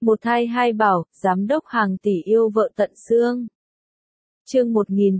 Một thai hai bảo, giám đốc hàng tỷ yêu vợ tận xương. Chương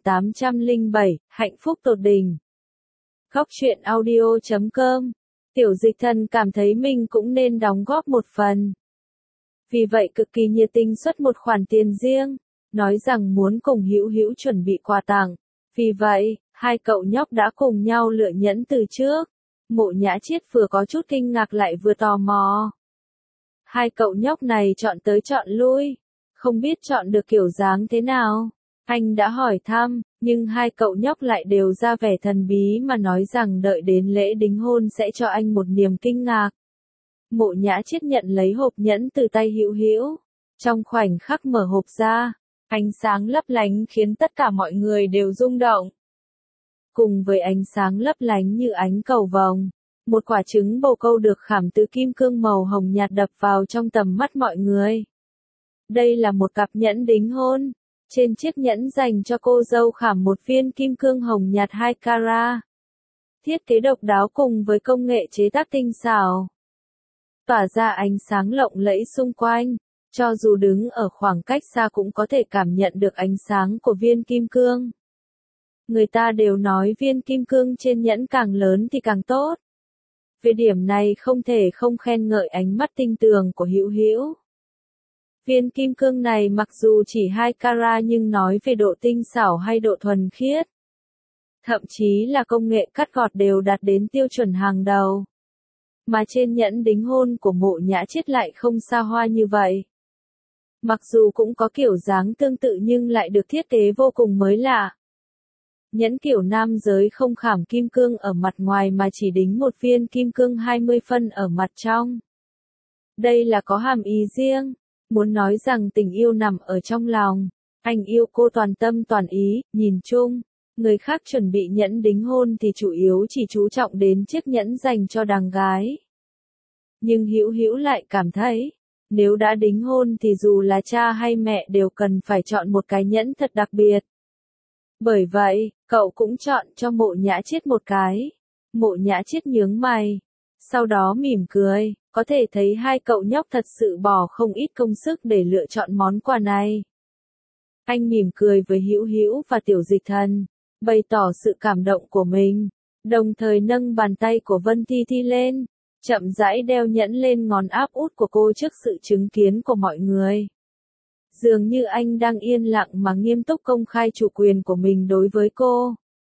1807, hạnh phúc tột đỉnh. Góc truyện audio.com. Tiểu Dịch Thần cảm thấy mình cũng nên đóng góp một phần. Vì vậy cực kỳ nhiệt tình xuất một khoản tiền riêng, nói rằng muốn cùng Hữu Hữu chuẩn bị quà tặng. Vì vậy, hai cậu nhóc đã cùng nhau lựa nhẫn từ trước. Mộ Nhã Chiết vừa có chút kinh ngạc lại vừa tò mò. Hai cậu nhóc này chọn tới chọn lui, không biết chọn được kiểu dáng thế nào. Anh đã hỏi thăm, nhưng hai cậu nhóc lại đều ra vẻ thần bí mà nói rằng đợi đến lễ đính hôn sẽ cho anh một niềm kinh ngạc. Mộ Nhã Chiết nhận lấy hộp nhẫn từ tay Hữu Hữu. Trong khoảnh khắc mở hộp ra, ánh sáng lấp lánh khiến tất cả mọi người đều rung động. Cùng với ánh sáng lấp lánh như ánh cầu vồng, một quả trứng bồ câu được khảm từ kim cương màu hồng nhạt đập vào trong tầm mắt mọi người. Đây là một cặp nhẫn đính hôn. Trên chiếc nhẫn dành cho cô dâu khảm một viên kim cương hồng nhạt 2 carat. Thiết kế độc đáo cùng với công nghệ chế tác tinh xảo, tỏa ra ánh sáng lộng lẫy xung quanh, cho dù đứng ở khoảng cách xa cũng có thể cảm nhận được ánh sáng của viên kim cương. Người ta đều nói viên kim cương trên nhẫn càng lớn thì càng tốt. Về điểm này không thể không khen ngợi ánh mắt tinh tường của Hữu Hữu. Viên kim cương này mặc dù chỉ 2 carat nhưng nói về độ tinh xảo hay độ thuần khiết, thậm chí là công nghệ cắt gọt đều đạt đến tiêu chuẩn hàng đầu. Mà trên nhẫn đính hôn của Mộ Nhã Chiết lại không xa hoa như vậy. Mặc dù cũng có kiểu dáng tương tự nhưng lại được thiết kế vô cùng mới lạ. Nhẫn kiểu nam giới không khảm kim cương ở mặt ngoài mà chỉ đính một viên kim cương 20 phân ở mặt trong. Đây là có hàm ý riêng, muốn nói rằng tình yêu nằm ở trong lòng. Anh yêu cô toàn tâm toàn ý, nhìn chung, người khác chuẩn bị nhẫn đính hôn thì chủ yếu chỉ chú trọng đến chiếc nhẫn dành cho đàng gái. Nhưng Hữu Hữu lại cảm thấy, nếu đã đính hôn thì dù là cha hay mẹ đều cần phải chọn một cái nhẫn thật đặc biệt. Bởi vậy, cậu cũng chọn cho Mộ Nhã Chiết một cái. Mộ Nhã Chiết nhướng mày, sau đó mỉm cười, có thể thấy hai cậu nhóc thật sự bỏ không ít công sức để lựa chọn món quà này. Anh mỉm cười với Hữu Hữu và Tiểu Dịch Thần, bày tỏ sự cảm động của mình, đồng thời nâng bàn tay của Vân Thi Thi lên, chậm rãi đeo nhẫn lên ngón áp út của cô trước sự chứng kiến của mọi người. Dường như anh đang yên lặng mà nghiêm túc công khai chủ quyền của mình đối với cô.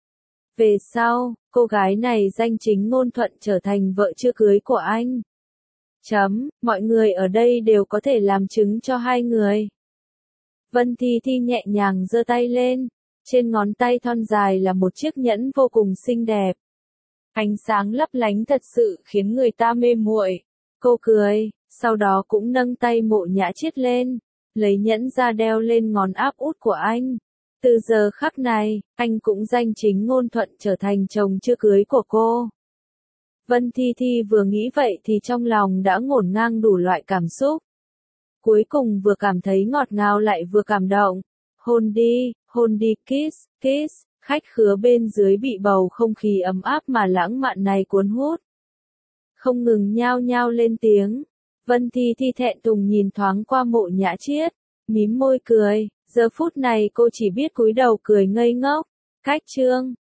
Về sau, cô gái này danh chính ngôn thuận trở thành vợ chưa cưới của anh. Mọi người ở đây đều có thể làm chứng cho hai người. Vân Thi Thi nhẹ nhàng giơ tay lên, trên ngón tay thon dài là một chiếc nhẫn vô cùng xinh đẹp. Ánh sáng lấp lánh thật sự khiến người ta mê muội. Cô cười, sau đó cũng nâng tay Mộ Nhã Chiết lên, lấy nhẫn ra đeo lên ngón áp út của anh. Từ giờ khắc này, anh cũng danh chính ngôn thuận trở thành chồng chưa cưới của cô. Vân Thi Thi vừa nghĩ vậy thì trong lòng đã ngổn ngang đủ loại cảm xúc. Cuối cùng vừa cảm thấy ngọt ngào lại vừa cảm động. Hôn đi, kiss, khách khứa bên dưới bị bầu không khí ấm áp mà lãng mạn này cuốn hút. Không ngừng nhao nhao lên tiếng. Vân Thi Thi thẹn thùng nhìn thoáng qua Mộ Nhã Chiết, mím môi cười, giờ phút này cô chỉ biết cúi đầu cười ngây ngốc. Cách chương